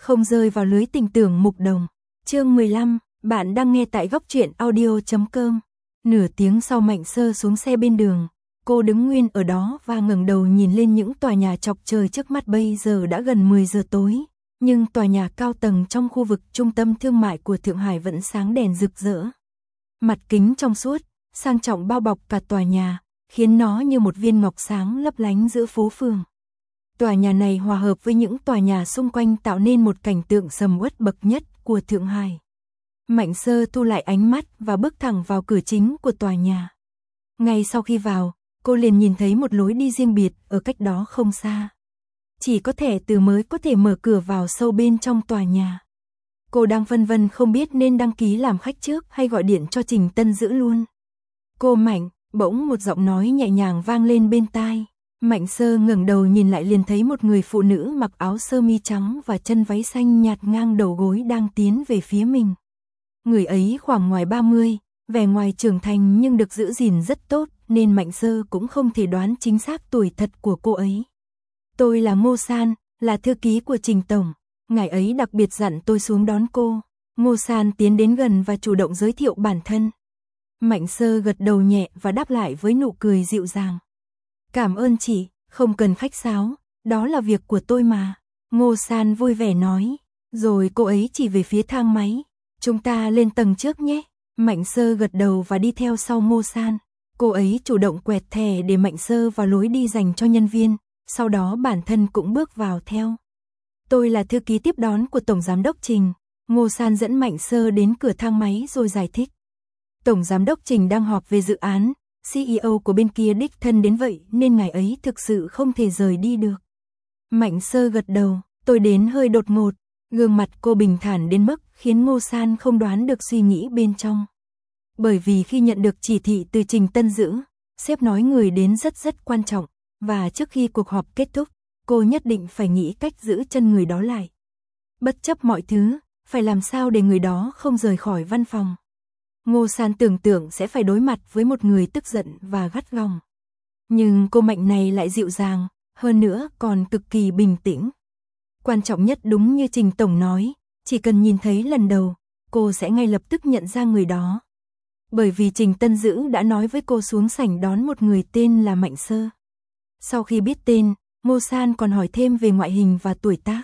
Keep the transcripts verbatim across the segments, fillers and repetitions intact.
không rơi vào lưới tình tưởng mục đồng. Chương mười lăm, bạn đang nghe tại góc truyện audio chấm com. Nửa tiếng sau Mạnh Sơ xuống xe bên đường, cô đứng nguyên ở đó và ngẩng đầu nhìn lên những tòa nhà chọc trời trước mắt. Bây giờ đã gần mười giờ tối, nhưng tòa nhà cao tầng trong khu vực trung tâm thương mại của Thượng Hải vẫn sáng đèn rực rỡ. Mặt kính trong suốt, sang trọng bao bọc cả tòa nhà, khiến nó như một viên ngọc sáng lấp lánh giữa phố phường. Tòa nhà này hòa hợp với những tòa nhà xung quanh tạo nên một cảnh tượng sầm uất bậc nhất của Thượng Hải. Mạnh Sơ thu lại ánh mắt và bước thẳng vào cửa chính của tòa nhà. Ngay sau khi vào, cô liền nhìn thấy một lối đi riêng biệt ở cách đó không xa. Chỉ có thẻ từ mới có thể mở cửa vào sâu bên trong tòa nhà. Cô đang phân vân không biết nên đăng ký làm khách trước hay gọi điện cho Trình Tân Dữ luôn. Cô Mạnh, bỗng một giọng nói nhẹ nhàng vang lên bên tai. Mạnh Sơ ngẩng đầu nhìn lại liền thấy một người phụ nữ mặc áo sơ mi trắng và chân váy xanh nhạt ngang đầu gối đang tiến về phía mình. Người ấy khoảng ngoài ba mươi, vẻ ngoài trưởng thành nhưng được giữ gìn rất tốt, nên Mạnh Sơ cũng không thể đoán chính xác tuổi thật của cô ấy. Tôi là Ngô San, là thư ký của Trình Tổng. Ngài ấy đặc biệt dặn tôi xuống đón cô. Ngô San tiến đến gần và chủ động giới thiệu bản thân. Mạnh Sơ gật đầu nhẹ và đáp lại với nụ cười dịu dàng. Cảm ơn chị, không cần khách sáo, đó là việc của tôi mà. Ngô San vui vẻ nói, rồi cô ấy chỉ về phía thang máy. Chúng ta lên tầng trước nhé. Mạnh Sơ gật đầu và đi theo sau Ngô San. Cô ấy chủ động quẹt thẻ để Mạnh Sơ vào lối đi dành cho nhân viên, sau đó bản thân cũng bước vào theo. Tôi là thư ký tiếp đón của Tổng Giám đốc Trình. Ngô San dẫn Mạnh Sơ đến cửa thang máy rồi giải thích. Tổng Giám đốc Trình đang họp về dự án, xê e ô của bên kia đích thân đến vậy nên ngài ấy thực sự không thể rời đi được. Mạnh Sơ gật đầu, tôi đến hơi đột ngột. Gương mặt cô bình thản đến mức khiến Ngô San không đoán được suy nghĩ bên trong. Bởi vì khi nhận được chỉ thị từ Trình Tân Dữ, sếp nói người đến rất rất quan trọng, và trước khi cuộc họp kết thúc, cô nhất định phải nghĩ cách giữ chân người đó lại. Bất chấp mọi thứ, phải làm sao để người đó không rời khỏi văn phòng. Ngô San tưởng tượng sẽ phải đối mặt với một người tức giận và gắt gỏng. Nhưng cô Mạnh này lại dịu dàng, hơn nữa còn cực kỳ bình tĩnh. Quan trọng nhất đúng như Trình Tổng nói, chỉ cần nhìn thấy lần đầu, cô sẽ ngay lập tức nhận ra người đó. Bởi vì Trình Tân Dữ đã nói với cô xuống sảnh đón một người tên là Mạnh Sơ. Sau khi biết tên, Ngô San còn hỏi thêm về ngoại hình và tuổi tác.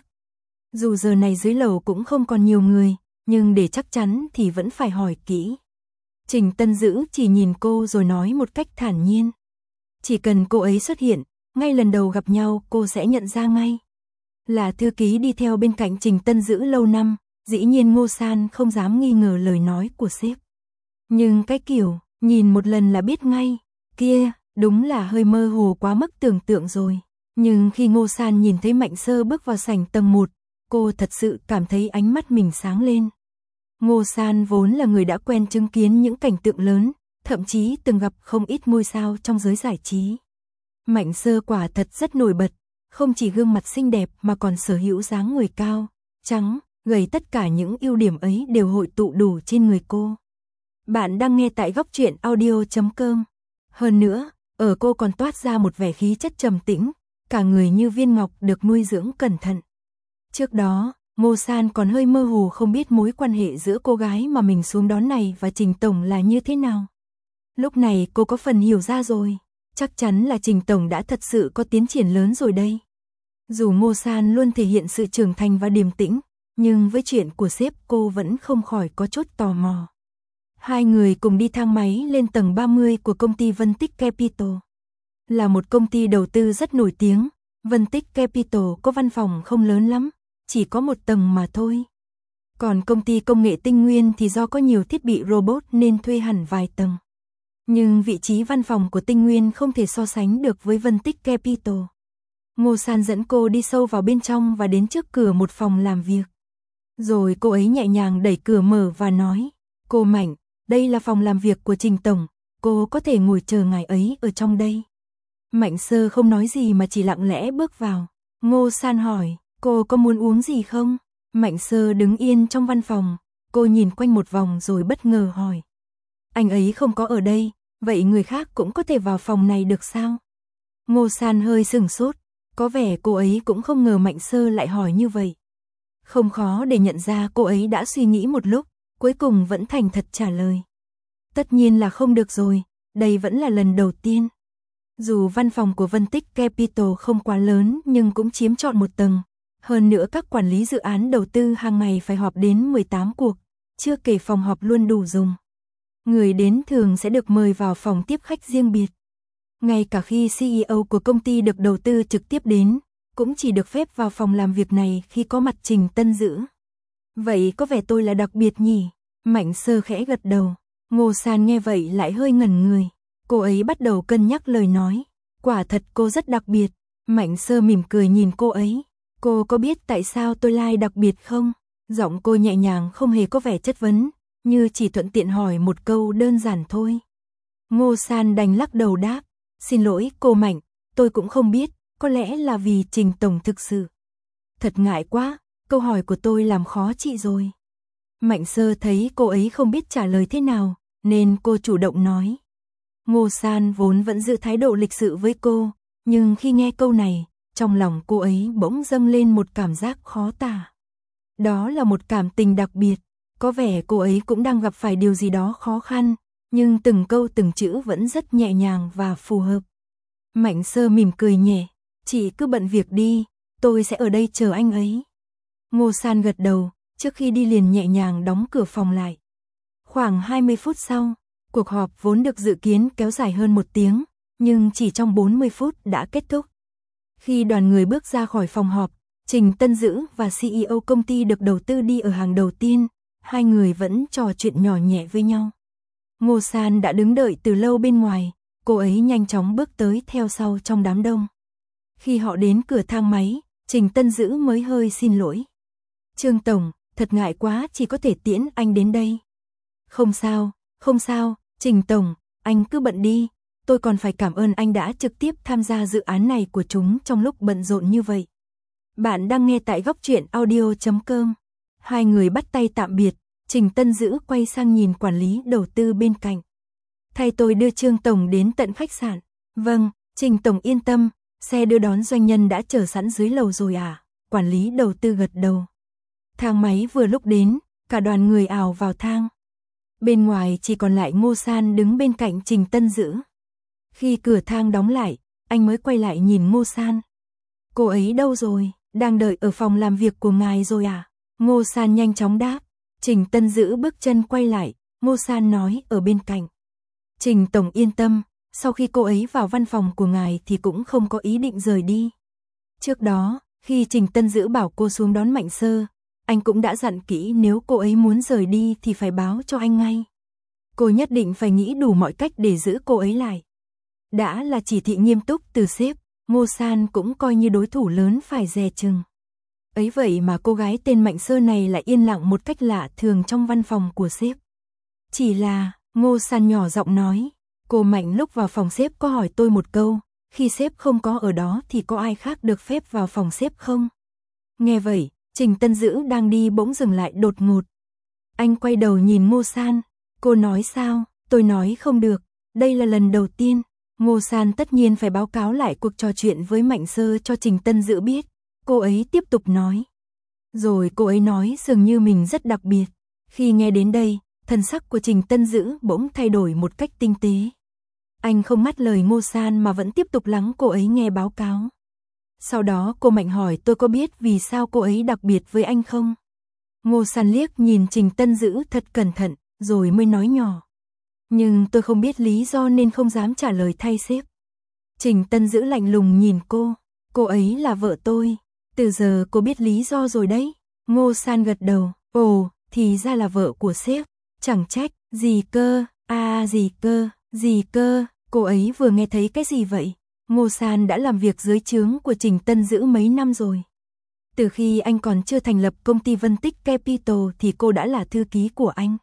Dù giờ này dưới lầu cũng không còn nhiều người, nhưng để chắc chắn thì vẫn phải hỏi kỹ. Trình Tân Dữ chỉ nhìn cô rồi nói một cách thản nhiên. Chỉ cần cô ấy xuất hiện, ngay lần đầu gặp nhau cô sẽ nhận ra ngay. Là thư ký đi theo bên cạnh Trình Tân Dữ lâu năm, dĩ nhiên Ngô San không dám nghi ngờ lời nói của sếp. Nhưng cái kiểu, nhìn một lần là biết ngay, kia, đúng là hơi mơ hồ quá mức tưởng tượng rồi. Nhưng khi Ngô San nhìn thấy Mạnh Sơ bước vào sảnh tầng một, cô thật sự cảm thấy ánh mắt mình sáng lên. Ngô San vốn là người đã quen chứng kiến những cảnh tượng lớn, thậm chí từng gặp không ít ngôi sao trong giới giải trí. Mạnh Sơ quả thật rất nổi bật, không chỉ gương mặt xinh đẹp mà còn sở hữu dáng người cao, trắng, gầy, tất cả những ưu điểm ấy đều hội tụ đủ trên người cô. Bạn đang nghe tại góc truyện audio chấm com. Hơn nữa, ở cô còn toát ra một vẻ khí chất trầm tĩnh, cả người như viên ngọc được nuôi dưỡng cẩn thận. Trước đó, Ngô San còn hơi mơ hồ không biết mối quan hệ giữa cô gái mà mình xuống đón này và Trình Tổng là như thế nào. Lúc này cô có phần hiểu ra rồi, chắc chắn là Trình Tổng đã thật sự có tiến triển lớn rồi đây. Dù Ngô San luôn thể hiện sự trưởng thành và điềm tĩnh, nhưng với chuyện của sếp cô vẫn không khỏi có chút tò mò. Hai người cùng đi thang máy lên tầng ba mươi của công ty Vân Tích Capital. Là một công ty đầu tư rất nổi tiếng, Vân Tích Capital có văn phòng không lớn lắm, chỉ có một tầng mà thôi. Còn công ty công nghệ Tinh Nguyên thì do có nhiều thiết bị robot nên thuê hẳn vài tầng. Nhưng vị trí văn phòng của Tinh Nguyên không thể so sánh được với Vân Tích Capital. Ngô San dẫn cô đi sâu vào bên trong và đến trước cửa một phòng làm việc. Rồi cô ấy nhẹ nhàng đẩy cửa mở và nói, cô Mạnh, đây là phòng làm việc của Trình Tổng, cô có thể ngồi chờ ngài ấy ở trong đây. Mạnh Sơ không nói gì mà chỉ lặng lẽ bước vào. Ngô San hỏi, cô có muốn uống gì không? Mạnh Sơ đứng yên trong văn phòng, cô nhìn quanh một vòng rồi bất ngờ hỏi. Anh ấy không có ở đây, vậy người khác cũng có thể vào phòng này được sao? Ngô San hơi sửng sốt, có vẻ cô ấy cũng không ngờ Mạnh Sơ lại hỏi như vậy. Không khó để nhận ra cô ấy đã suy nghĩ một lúc, cuối cùng vẫn thành thật trả lời. Tất nhiên là không được rồi, đây vẫn là lần đầu tiên. Dù văn phòng của Vân Tích Capital không quá lớn nhưng cũng chiếm trọn một tầng. Hơn nữa các quản lý dự án đầu tư hàng ngày phải họp đến mười tám cuộc, chưa kể phòng họp luôn đủ dùng. Người đến thường sẽ được mời vào phòng tiếp khách riêng biệt. Ngay cả khi xê e ô của công ty được đầu tư trực tiếp đến, cũng chỉ được phép vào phòng làm việc này khi có mặt Trình Tân Dữ. Vậy có vẻ tôi là đặc biệt nhỉ? Mạnh Sơ khẽ gật đầu. Ngô San nghe vậy lại hơi ngẩn người. Cô ấy bắt đầu cân nhắc lời nói. Quả thật cô rất đặc biệt. Mạnh Sơ mỉm cười nhìn cô ấy. Cô có biết tại sao tôi like đặc biệt không? Giọng cô nhẹ nhàng không hề có vẻ chất vấn, như chỉ thuận tiện hỏi một câu đơn giản thôi. Ngô San đành lắc đầu đáp. Xin lỗi cô Mạnh, tôi cũng không biết, có lẽ là vì Trình Tổng thực sự. Thật ngại quá, câu hỏi của tôi làm khó chị rồi. Mạnh Sơ thấy cô ấy không biết trả lời thế nào, nên cô chủ động nói. Ngô San vốn vẫn giữ thái độ lịch sự với cô, nhưng khi nghe câu này, trong lòng cô ấy bỗng dâng lên một cảm giác khó tả. Đó là một cảm tình đặc biệt, có vẻ cô ấy cũng đang gặp phải điều gì đó khó khăn, nhưng từng câu từng chữ vẫn rất nhẹ nhàng và phù hợp. Mạnh Sơ mỉm cười nhẹ, chị cứ bận việc đi, tôi sẽ ở đây chờ anh ấy. Ngô San gật đầu, trước khi đi liền nhẹ nhàng đóng cửa phòng lại. Khoảng hai mươi phút sau, cuộc họp vốn được dự kiến kéo dài hơn một tiếng, nhưng chỉ trong bốn mươi phút đã kết thúc. Khi đoàn người bước ra khỏi phòng họp, Trình Tân Dữ và xê e ô công ty được đầu tư đi ở hàng đầu tiên, hai người vẫn trò chuyện nhỏ nhẹ với nhau. Ngô San đã đứng đợi từ lâu bên ngoài, cô ấy nhanh chóng bước tới theo sau trong đám đông. Khi họ đến cửa thang máy, Trình Tân Dữ mới hơi xin lỗi. Trương Tổng, thật ngại quá chỉ có thể tiễn anh đến đây. Không sao, không sao, Trình Tổng, anh cứ bận đi, tôi còn phải cảm ơn anh đã trực tiếp tham gia dự án này của chúng trong lúc bận rộn như vậy. Bạn đang nghe tại góc truyện audio chấm com. Hai người bắt tay tạm biệt, Trình Tân Dữ quay sang nhìn quản lý đầu tư bên cạnh. Thay tôi đưa Trương Tổng đến tận khách sạn. Vâng, Trình Tổng yên tâm, xe đưa đón doanh nhân đã chờ sẵn dưới lầu rồi à? Quản lý đầu tư gật đầu. Thang máy vừa lúc đến, cả đoàn người ào vào thang. Bên ngoài chỉ còn lại Ngô San đứng bên cạnh Trình Tân Dữ. Khi cửa thang đóng lại, anh mới quay lại nhìn Ngô San. Cô ấy đâu rồi? Đang đợi ở phòng làm việc của ngài rồi à? Ngô San nhanh chóng đáp. Trình Tân Dữ bước chân quay lại, Ngô San nói ở bên cạnh. Trình Tổng yên tâm, sau khi cô ấy vào văn phòng của ngài thì cũng không có ý định rời đi. Trước đó, khi Trình Tân Dữ bảo cô xuống đón Mạnh Sơ, anh cũng đã dặn kỹ nếu cô ấy muốn rời đi thì phải báo cho anh ngay. Cô nhất định phải nghĩ đủ mọi cách để giữ cô ấy lại. Đã là chỉ thị nghiêm túc từ sếp, Ngô San cũng coi như đối thủ lớn phải dè chừng. Ấy vậy mà cô gái tên Mạnh Sơ này lại yên lặng một cách lạ thường trong văn phòng của sếp. Chỉ là, Ngô San nhỏ giọng nói, cô Mạnh lúc vào phòng sếp có hỏi tôi một câu, khi sếp không có ở đó thì có ai khác được phép vào phòng sếp không? Nghe vậy, Trình Tân Dữ đang đi bỗng dừng lại đột ngột. Anh quay đầu nhìn Ngô San, cô nói sao? Tôi nói không được, đây là lần đầu tiên. Ngô San tất nhiên phải báo cáo lại cuộc trò chuyện với Mạnh Sơ cho Trình Tân Dữ biết. Cô ấy tiếp tục nói. Rồi cô ấy nói dường như mình rất đặc biệt. Khi nghe đến đây, thần sắc của Trình Tân Dữ bỗng thay đổi một cách tinh tế. Anh không mắt lời Ngô San mà vẫn tiếp tục lắng cô ấy nghe báo cáo. Sau đó cô Mạnh hỏi tôi có biết vì sao cô ấy đặc biệt với anh không? Ngô San liếc nhìn Trình Tân Dữ thật cẩn thận, rồi mới nói nhỏ. Nhưng tôi không biết lý do nên không dám trả lời thay sếp. Trình Tân Dữ lạnh lùng nhìn cô. Cô ấy là vợ tôi. Từ giờ cô biết lý do rồi đấy. Ngô San gật đầu. Ồ, thì ra là vợ của sếp. Chẳng trách, gì cơ, à gì cơ, gì cơ. Cô ấy vừa nghe thấy cái gì vậy? Ngô San đã làm việc dưới trướng của Trình Tân Dữ mấy năm rồi. Từ khi anh còn chưa thành lập công ty Vân Tích Capital thì cô đã là thư ký của anh.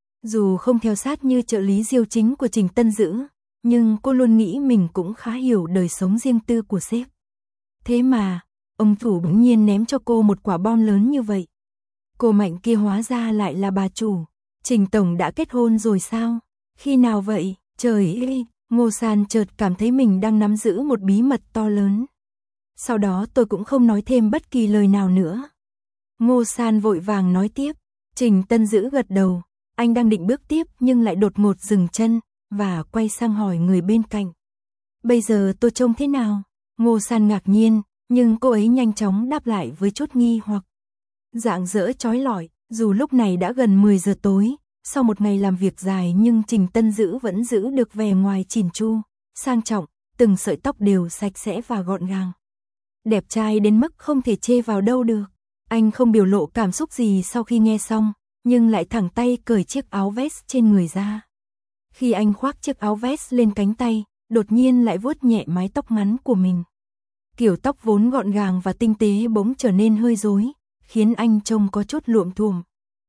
Dù không theo sát như trợ lý diêu chính của Trình Tân Dữ, nhưng cô luôn nghĩ mình cũng khá hiểu đời sống riêng tư của sếp. Thế mà, ông chủ bỗng nhiên ném cho cô một quả bom lớn như vậy. Cô Mạnh kia hóa ra lại là bà chủ. Trình Tổng đã kết hôn rồi sao? Khi nào vậy? Trời ơi! Ngô San chợt cảm thấy mình đang nắm giữ một bí mật to lớn. Sau đó tôi cũng không nói thêm bất kỳ lời nào nữa. Ngô San vội vàng nói tiếp. Trình Tân Dữ gật đầu, anh đang định bước tiếp nhưng lại đột ngột dừng chân, và quay sang hỏi người bên cạnh. Bây giờ tôi trông thế nào? Ngô San ngạc nhiên, nhưng cô ấy nhanh chóng đáp lại với chút nghi hoặc. Rạng rỡ chói lọi, dù lúc này đã gần mười giờ tối, sau một ngày làm việc dài nhưng Trình Tân Dữ vẫn giữ được vẻ ngoài chỉn chu, sang trọng, từng sợi tóc đều sạch sẽ và gọn gàng. Đẹp trai đến mức không thể chê vào đâu được. Anh không biểu lộ cảm xúc gì sau khi nghe xong, nhưng lại thẳng tay cởi chiếc áo vest trên người ra. Khi anh khoác chiếc áo vest lên cánh tay, đột nhiên lại vuốt nhẹ mái tóc ngắn của mình. Kiểu tóc vốn gọn gàng và tinh tế bỗng trở nên hơi rối, khiến anh trông có chút luộm thuộm.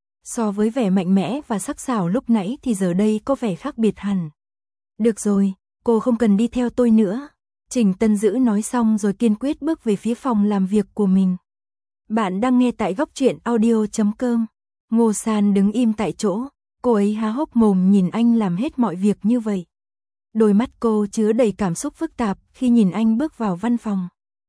So với vẻ mạnh mẽ và sắc sảo lúc nãy thì giờ đây có vẻ khác biệt hẳn. Được rồi, cô không cần đi theo tôi nữa. Trình Tân Dữ nói xong rồi kiên quyết bước về phía phòng làm việc của mình. Bạn đang nghe tại góc truyện audio chấm com. Ngô San đứng im tại chỗ, cô ấy há hốc mồm nhìn anh làm hết mọi việc như vậy. Đôi mắt cô chứa đầy cảm xúc phức tạp khi nhìn anh bước vào văn phòng.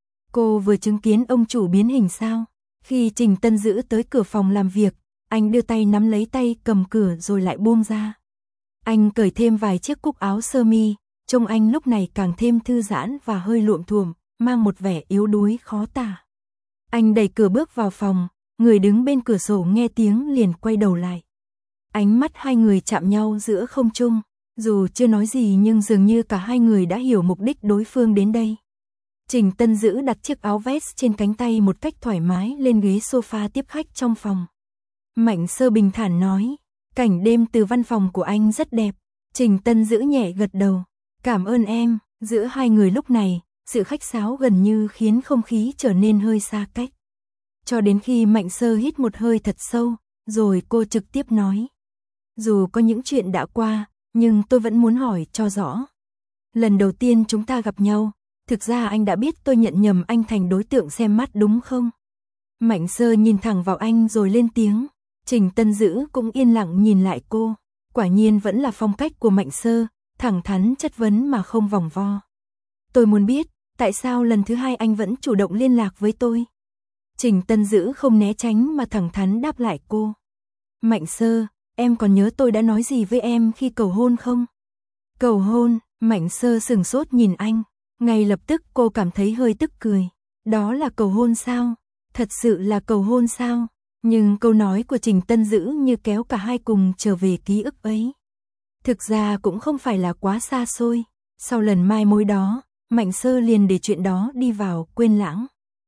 Cô vừa chứng kiến ông chủ biến hình sao? Khi Trình Tân Dữ tới cửa phòng làm việc, anh đưa tay nắm lấy tay cầm cửa rồi lại buông ra. Anh cởi thêm vài chiếc cúc áo sơ mi, trông anh lúc này càng thêm thư giãn và hơi luộm thuộm, mang một vẻ yếu đuối khó tả. Anh đẩy cửa bước vào phòng, người đứng bên cửa sổ nghe tiếng liền quay đầu lại. Ánh mắt hai người chạm nhau giữa không trung, dù chưa nói gì nhưng dường như cả hai người đã hiểu mục đích đối phương đến đây. Trình Tân Dữ đặt chiếc áo vest trên cánh tay một cách thoải mái lên ghế sofa tiếp khách trong phòng. Mạnh Sơ bình thản nói, cảnh đêm từ văn phòng của anh rất đẹp. Trình Tân Dữ nhẹ gật đầu, cảm ơn em. Giữa hai người lúc này, sự khách sáo gần như khiến không khí trở nên hơi xa cách. Cho đến khi Mạnh Sơ hít một hơi thật sâu, rồi cô trực tiếp nói. Dù có những chuyện đã qua, nhưng tôi vẫn muốn hỏi cho rõ. Lần đầu tiên chúng ta gặp nhau, thực ra anh đã biết tôi nhận nhầm anh thành đối tượng xem mắt đúng không? Mạnh Sơ nhìn thẳng vào anh rồi lên tiếng. Trình Tân Dữ cũng yên lặng nhìn lại cô. Quả nhiên vẫn là phong cách của Mạnh Sơ, thẳng thắn chất vấn mà không vòng vo. Tôi muốn biết, tại sao lần thứ hai anh vẫn chủ động liên lạc với tôi? Trình Tân Dữ không né tránh mà thẳng thắn đáp lại cô. Mạnh Sơ, em còn nhớ tôi đã nói gì với em khi cầu hôn không? Cầu hôn? Mạnh Sơ sừng sốt nhìn anh. Ngay lập tức cô cảm thấy hơi tức cười. Đó là cầu hôn sao? Thật sự là cầu hôn sao? Nhưng câu nói của Trình Tân Dữ như kéo cả hai cùng trở về ký ức ấy. Thực ra cũng không phải là quá xa xôi. Sau lần mai mối đó, Mạnh Sơ liền để chuyện đó đi vào quên lãng.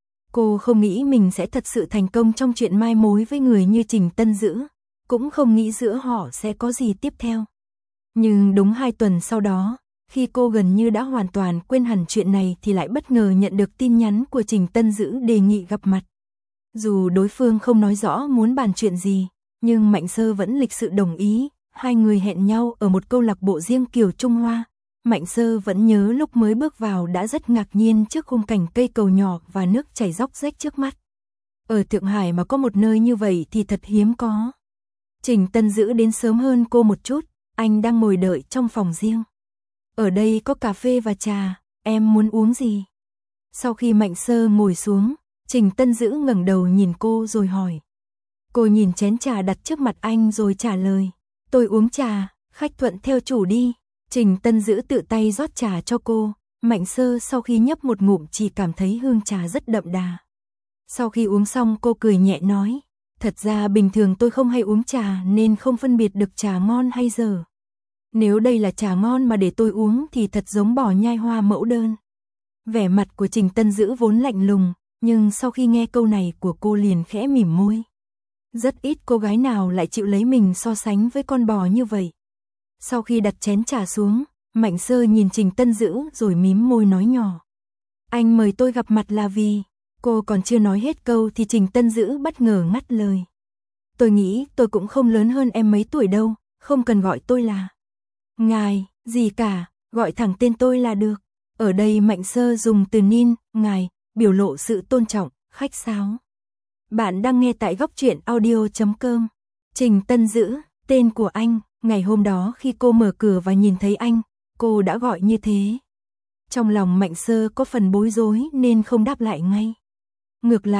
Cô không nghĩ mình sẽ thật sự thành công trong chuyện mai mối với người như Trình Tân Dữ, cũng không nghĩ giữa họ sẽ có gì tiếp theo. Nhưng đúng hai tuần sau đó, khi cô gần như đã hoàn toàn quên hẳn chuyện này thì lại bất ngờ nhận được tin nhắn của Trình Tân Dữ đề nghị gặp mặt. Dù đối phương không nói rõ muốn bàn chuyện gì, nhưng Mạnh Sơ vẫn lịch sự đồng ý, hai người hẹn nhau ở một câu lạc bộ riêng kiểu Trung Hoa. Mạnh Sơ vẫn nhớ lúc mới bước vào đã rất ngạc nhiên trước khung cảnh cây cầu nhỏ và nước chảy róc rách trước mắt. Ở Thượng Hải mà có một nơi như vậy thì thật hiếm có. Trình Tân Dữ đến sớm hơn cô một chút, anh đang ngồi đợi trong phòng riêng. Ở đây có cà phê và trà, em muốn uống gì? Sau khi Mạnh Sơ ngồi xuống, Trình Tân Dữ ngẩng đầu nhìn cô rồi hỏi. Cô nhìn chén trà đặt trước mặt anh rồi trả lời. Tôi uống trà, khách thuận theo chủ đi. Trình Tân Dữ tự tay rót trà cho cô. Mạnh Sơ sau khi nhấp một ngụm chỉ cảm thấy hương trà rất đậm đà. Sau khi uống xong cô cười nhẹ nói. Thật ra bình thường tôi không hay uống trà nên không phân biệt được trà ngon hay dở. Nếu đây là trà ngon mà để tôi uống thì thật giống bò nhai hoa mẫu đơn. Vẻ mặt của Trình Tân Dữ vốn lạnh lùng, nhưng sau khi nghe câu này của cô liền khẽ mỉm môi. Rất ít cô gái nào lại chịu lấy mình so sánh với con bò như vậy. Sau khi đặt chén trà xuống, Mạnh Sơ nhìn Trình Tân Dữ rồi mím môi nói nhỏ. Anh mời tôi gặp mặt là vì... Cô còn chưa nói hết câu thì Trình Tân Dữ bất ngờ ngắt lời. Tôi nghĩ tôi cũng không lớn hơn em mấy tuổi đâu, không cần gọi tôi là ngài, gì cả, gọi thẳng tên tôi là được. Ở đây Mạnh Sơ dùng từ Nin, ngài, biểu lộ sự tôn trọng, khách sáo. Bạn đang nghe tại góc truyện audio chấm com. Trình Tân Dữ, tên của anh, ngày hôm đó khi cô mở cửa và nhìn thấy anh, cô đã gọi như thế. Trong lòng Mạnh Sơ có phần bối rối nên không đáp lại ngay. Ngược lại,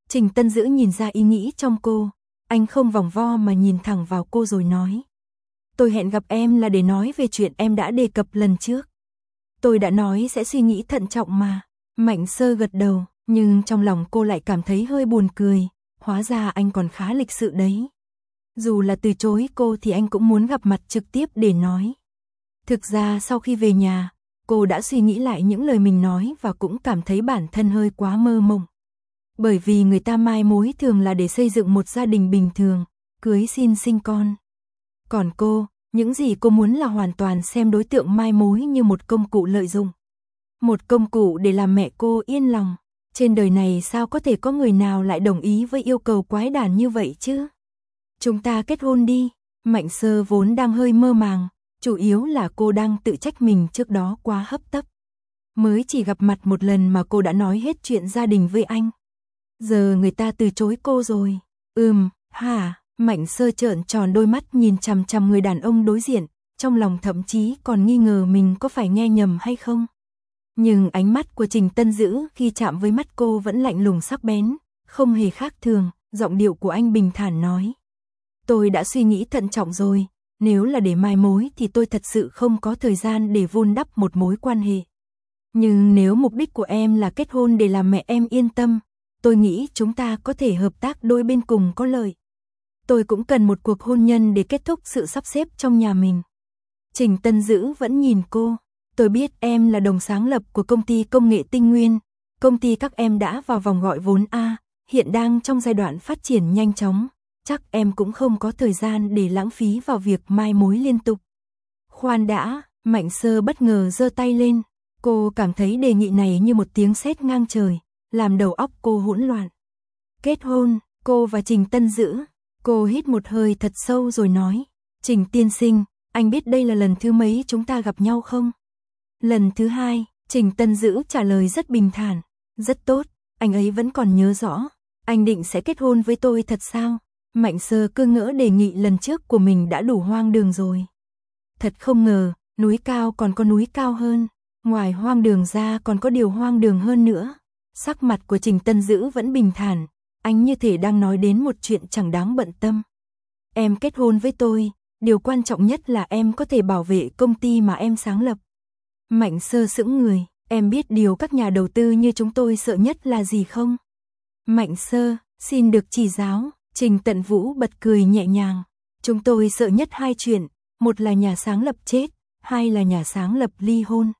Trình Tân Dữ nhìn ra ý nghĩ trong cô, anh không vòng vo mà nhìn thẳng vào cô rồi nói. Tôi hẹn gặp em là để nói về chuyện em đã đề cập lần trước. Tôi đã nói sẽ suy nghĩ thận trọng mà. Mạnh Sơ gật đầu, nhưng trong lòng cô lại cảm thấy hơi buồn cười, hóa ra anh còn khá lịch sự đấy. Dù là từ chối cô thì anh cũng muốn gặp mặt trực tiếp để nói. Thực ra sau khi về nhà, cô đã suy nghĩ lại những lời mình nói và cũng cảm thấy bản thân hơi quá mơ mộng. Bởi vì người ta mai mối thường là để xây dựng một gia đình bình thường, cưới xin sinh con. Còn cô, những gì cô muốn là hoàn toàn xem đối tượng mai mối như một công cụ lợi dụng. Một công cụ để làm mẹ cô yên lòng. Trên đời này sao có thể có người nào lại đồng ý với yêu cầu quái đản như vậy chứ? Chúng ta kết hôn đi. Mạnh Sơ vốn đang hơi mơ màng, chủ yếu là cô đang tự trách mình trước đó quá hấp tấp. Mới chỉ gặp mặt một lần mà cô đã nói hết chuyện gia đình với anh. Giờ người ta từ chối cô rồi. Ừm, hả? Mạnh Sơ trợn tròn đôi mắt nhìn chằm chằm người đàn ông đối diện, trong lòng thậm chí còn nghi ngờ mình có phải nghe nhầm hay không. Nhưng ánh mắt của Trình Tân Dữ khi chạm với mắt cô vẫn lạnh lùng sắc bén, không hề khác thường, giọng điệu của anh bình thản nói. Tôi đã suy nghĩ thận trọng rồi, nếu là để mai mối thì tôi thật sự không có thời gian để vun đắp một mối quan hệ. Nhưng nếu mục đích của em là kết hôn để làm mẹ em yên tâm, tôi nghĩ chúng ta có thể hợp tác đôi bên cùng có lợi. Tôi cũng cần một cuộc hôn nhân để kết thúc sự sắp xếp trong nhà mình. Trình Tân Dữ vẫn nhìn cô. Tôi biết em là đồng sáng lập của công ty công nghệ Tinh Nguyên. Công ty các em đã vào vòng gọi vốn A, hiện đang trong giai đoạn phát triển nhanh chóng. Chắc em cũng không có thời gian để lãng phí vào việc mai mối liên tục. Khoan đã, Mạnh Sơ bất ngờ giơ tay lên. Cô cảm thấy đề nghị này như một tiếng sét ngang trời, làm đầu óc cô hỗn loạn. Kết hôn, cô và Trình Tân Dữ. Cô hít một hơi thật sâu rồi nói. Trình tiên sinh, anh biết đây là lần thứ mấy chúng ta gặp nhau không? Lần thứ hai, Trình Tân Dữ trả lời rất bình thản. Rất tốt, anh ấy vẫn còn nhớ rõ. Anh định sẽ kết hôn với tôi thật sao? Mạnh Sơ cứ ngỡ đề nghị lần trước của mình đã đủ hoang đường rồi. Thật không ngờ, núi cao còn có núi cao hơn. Ngoài hoang đường ra còn có điều hoang đường hơn nữa. Sắc mặt của Trình Tân Dữ vẫn bình thản. Anh như thể đang nói đến một chuyện chẳng đáng bận tâm. Em kết hôn với tôi, điều quan trọng nhất là em có thể bảo vệ công ty mà em sáng lập. Mạnh Sơ sững người, em biết điều các nhà đầu tư như chúng tôi sợ nhất là gì không? Mạnh Sơ, xin được chỉ giáo. Trình Tận Vũ bật cười nhẹ nhàng. Chúng tôi sợ nhất hai chuyện, một là nhà sáng lập chết, hai là nhà sáng lập ly hôn.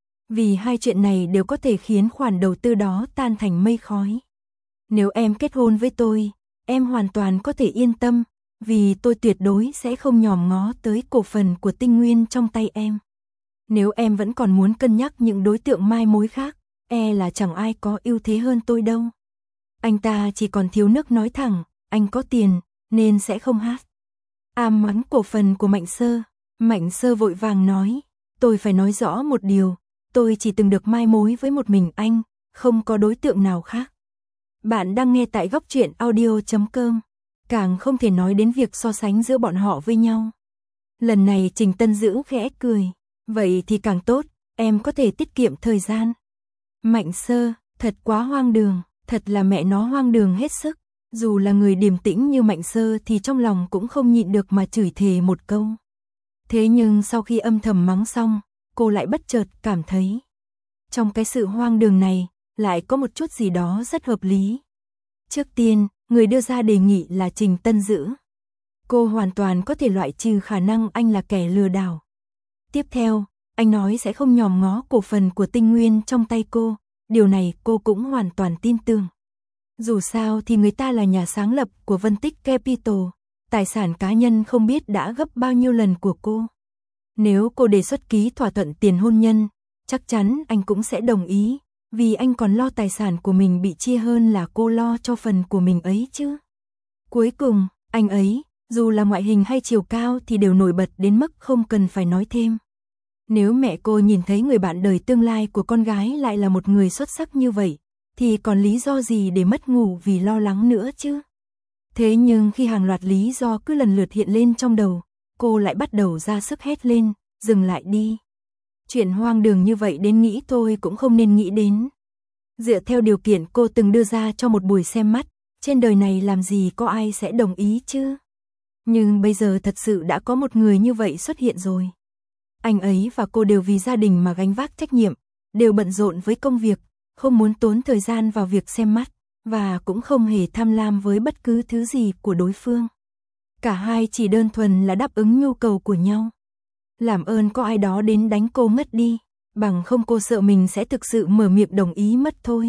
Vì hai chuyện này đều có thể khiến khoản đầu tư đó tan thành mây khói. Nếu em kết hôn với tôi, em hoàn toàn có thể yên tâm, vì tôi tuyệt đối sẽ không nhòm ngó tới cổ phần của Tinh Nguyên trong tay em. Nếu em vẫn còn muốn cân nhắc những đối tượng mai mối khác, e là chẳng ai có ưu thế hơn tôi đâu. Anh ta chỉ còn thiếu nước nói thẳng, anh có tiền, nên sẽ không hát. Ám mắng cổ phần của Mạnh Sơ. Mạnh Sơ vội vàng nói, tôi phải nói rõ một điều, tôi chỉ từng được mai mối với một mình anh, không có đối tượng nào khác. Bạn đang nghe tại góc truyện audio chấm com, càng không thể nói đến việc so sánh giữa bọn họ với nhau. Lần này Trình Tân Dữ khẽ cười, vậy thì càng tốt, em có thể tiết kiệm thời gian. Mạnh Sơ, thật quá hoang đường, thật là mẹ nó hoang đường hết sức. Dù là người điềm tĩnh như Mạnh Sơ thì trong lòng cũng không nhịn được mà chửi thề một câu. Thế nhưng sau khi âm thầm mắng xong, cô lại bất chợt cảm thấy trong cái sự hoang đường này lại có một chút gì đó rất hợp lý. Trước tiên, người đưa ra đề nghị là Trình Tân Dữ. Cô hoàn toàn có thể loại trừ khả năng anh là kẻ lừa đảo. Tiếp theo, anh nói sẽ không nhòm ngó cổ phần của Tinh Nguyên trong tay cô, điều này cô cũng hoàn toàn tin tưởng. Dù sao thì người ta là nhà sáng lập của Vân Tích Capital, tài sản cá nhân không biết đã gấp bao nhiêu lần của cô. Nếu cô đề xuất ký thỏa thuận tiền hôn nhân, chắc chắn anh cũng sẽ đồng ý, vì anh còn lo tài sản của mình bị chia hơn là cô lo cho phần của mình ấy chứ. Cuối cùng, anh ấy, dù là ngoại hình hay chiều cao thì đều nổi bật đến mức không cần phải nói thêm. Nếu mẹ cô nhìn thấy người bạn đời tương lai của con gái lại là một người xuất sắc như vậy, thì còn lý do gì để mất ngủ vì lo lắng nữa chứ? Thế nhưng khi hàng loạt lý do cứ lần lượt hiện lên trong đầu, cô lại bắt đầu ra sức hét lên, dừng lại đi. Chuyện hoang đường như vậy đến nghĩ thôi cũng không nên nghĩ đến. Dựa theo điều kiện cô từng đưa ra cho một buổi xem mắt, trên đời này làm gì có ai sẽ đồng ý chứ. Nhưng bây giờ thật sự đã có một người như vậy xuất hiện rồi. Anh ấy và cô đều vì gia đình mà gánh vác trách nhiệm, đều bận rộn với công việc, không muốn tốn thời gian vào việc xem mắt, và cũng không hề tham lam với bất cứ thứ gì của đối phương. Cả hai chỉ đơn thuần là đáp ứng nhu cầu của nhau. Làm ơn có ai đó đến đánh cô ngất đi, bằng không cô sợ mình sẽ thực sự mở miệng đồng ý mất thôi.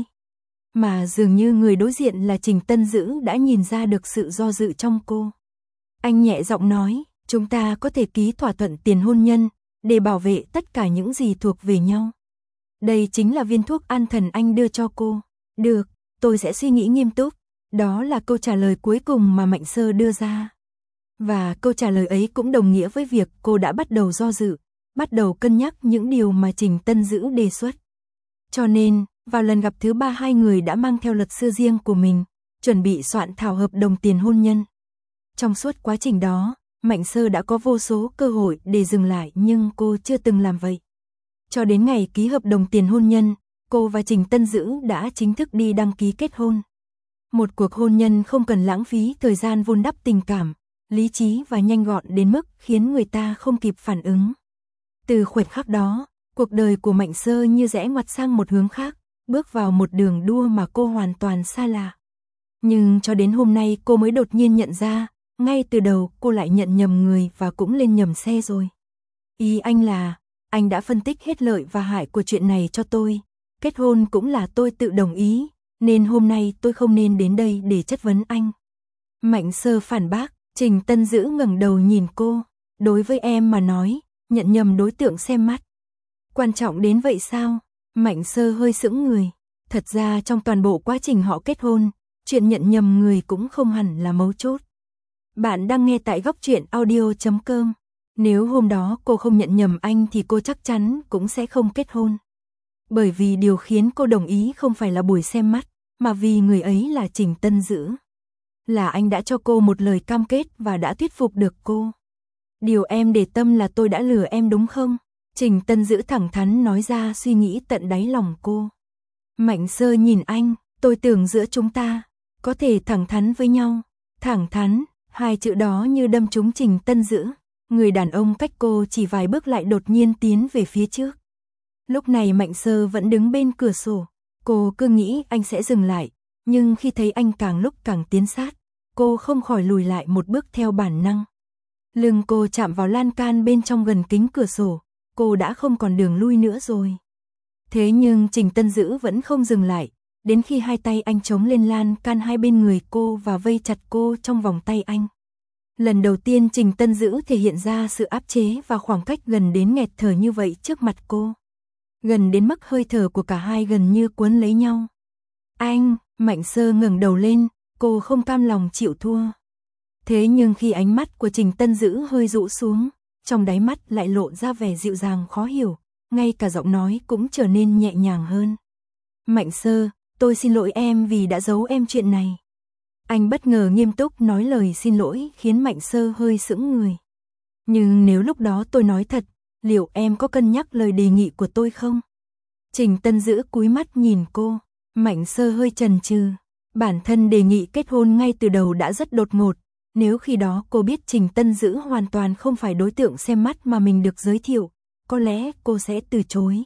Mà dường như người đối diện là Trình Tân Dữ đã nhìn ra được sự do dự trong cô. Anh nhẹ giọng nói, chúng ta có thể ký thỏa thuận tiền hôn nhân, để bảo vệ tất cả những gì thuộc về nhau. Đây chính là viên thuốc an thần anh đưa cho cô. Được, tôi sẽ suy nghĩ nghiêm túc. Đó là câu trả lời cuối cùng mà Mạnh Sơ đưa ra. Và câu trả lời ấy cũng đồng nghĩa với việc cô đã bắt đầu do dự, bắt đầu cân nhắc những điều mà Trình Tân Dữ đề xuất. Cho nên, vào lần gặp thứ ba hai người đã mang theo luật sư riêng của mình, chuẩn bị soạn thảo hợp đồng tiền hôn nhân. Trong suốt quá trình đó, Mạnh Sơ đã có vô số cơ hội để dừng lại nhưng cô chưa từng làm vậy. Cho đến ngày ký hợp đồng tiền hôn nhân, cô và Trình Tân Dữ đã chính thức đi đăng ký kết hôn. Một cuộc hôn nhân không cần lãng phí thời gian vun đắp tình cảm, lý trí và nhanh gọn đến mức khiến người ta không kịp phản ứng. Từ khoảnh khắc đó, cuộc đời của Mạnh Sơ như rẽ ngoặt sang một hướng khác, bước vào một đường đua mà cô hoàn toàn xa lạ. Nhưng cho đến hôm nay cô mới đột nhiên nhận ra, ngay từ đầu cô lại nhận nhầm người và cũng lên nhầm xe rồi. Ý anh là, anh đã phân tích hết lợi và hại của chuyện này cho tôi, kết hôn cũng là tôi tự đồng ý, nên hôm nay tôi không nên đến đây để chất vấn anh. Mạnh Sơ phản bác. Trình Tân Dữ ngẩng đầu nhìn cô, đối với em mà nói, nhận nhầm đối tượng xem mắt. Quan trọng đến vậy sao? Mạnh Sơ hơi sững người. Thật ra trong toàn bộ quá trình họ kết hôn, chuyện nhận nhầm người cũng không hẳn là mấu chốt. Bạn đang nghe tại góc truyện audio chấm com. Nếu hôm đó cô không nhận nhầm anh thì cô chắc chắn cũng sẽ không kết hôn. Bởi vì điều khiến cô đồng ý không phải là buổi xem mắt, mà vì người ấy là Trình Tân Dữ. Là anh đã cho cô một lời cam kết và đã thuyết phục được cô. Điều em để tâm là tôi đã lừa em đúng không? Trình Tân Dữ thẳng thắn nói ra suy nghĩ tận đáy lòng cô. Mạnh Sơ nhìn anh, tôi tưởng giữa chúng ta có thể thẳng thắn với nhau. Thẳng thắn, hai chữ đó như đâm trúng Trình Tân Dữ. Người đàn ông cách cô chỉ vài bước lại đột nhiên tiến về phía trước. Lúc này Mạnh Sơ vẫn đứng bên cửa sổ. Cô cứ nghĩ anh sẽ dừng lại, nhưng khi thấy anh càng lúc càng tiến sát, cô không khỏi lùi lại một bước theo bản năng. Lưng cô chạm vào lan can bên trong gần kính cửa sổ, cô đã không còn đường lui nữa rồi. Thế nhưng Trình Tân Dữ vẫn không dừng lại, đến khi hai tay anh chống lên lan can hai bên người cô và vây chặt cô trong vòng tay anh. Lần đầu tiên Trình Tân Dữ thể hiện ra sự áp chế và khoảng cách gần đến nghẹt thở như vậy trước mặt cô. Gần đến mức hơi thở của cả hai gần như cuốn lấy nhau. Anh, Mạnh Sơ ngẩng đầu lên, cô không cam lòng chịu thua. Thế nhưng khi ánh mắt của Trình Tân Dữ hơi rũ xuống, trong đáy mắt lại lộ ra vẻ dịu dàng khó hiểu, ngay cả giọng nói cũng trở nên nhẹ nhàng hơn. Mạnh Sơ, tôi xin lỗi em vì đã giấu em chuyện này. Anh bất ngờ nghiêm túc nói lời xin lỗi khiến Mạnh Sơ hơi sững người. Nhưng nếu lúc đó tôi nói thật, liệu em có cân nhắc lời đề nghị của tôi không? Trình Tân Dữ cúi mắt nhìn cô, Mạnh Sơ hơi chần chừ. Bản thân đề nghị kết hôn ngay từ đầu đã rất đột ngột, nếu khi đó cô biết Trình Tân Dữ hoàn toàn không phải đối tượng xem mắt mà mình được giới thiệu, có lẽ cô sẽ từ chối.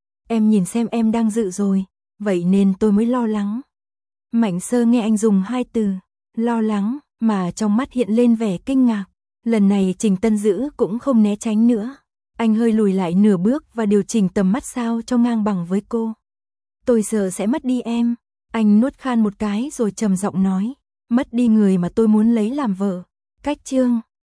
Em nhìn xem em đang dự rồi, vậy nên tôi mới lo lắng. Mạnh Sơ nghe anh dùng hai từ, lo lắng, mà trong mắt hiện lên vẻ kinh ngạc. Lần này Trình Tân Dữ cũng không né tránh nữa. Anh hơi lùi lại nửa bước và điều chỉnh tầm mắt sao cho ngang bằng với cô. Tôi sợ sẽ mất đi em. Anh nuốt khan một cái rồi trầm giọng nói. Mất đi người mà tôi muốn lấy làm vợ. Cách chương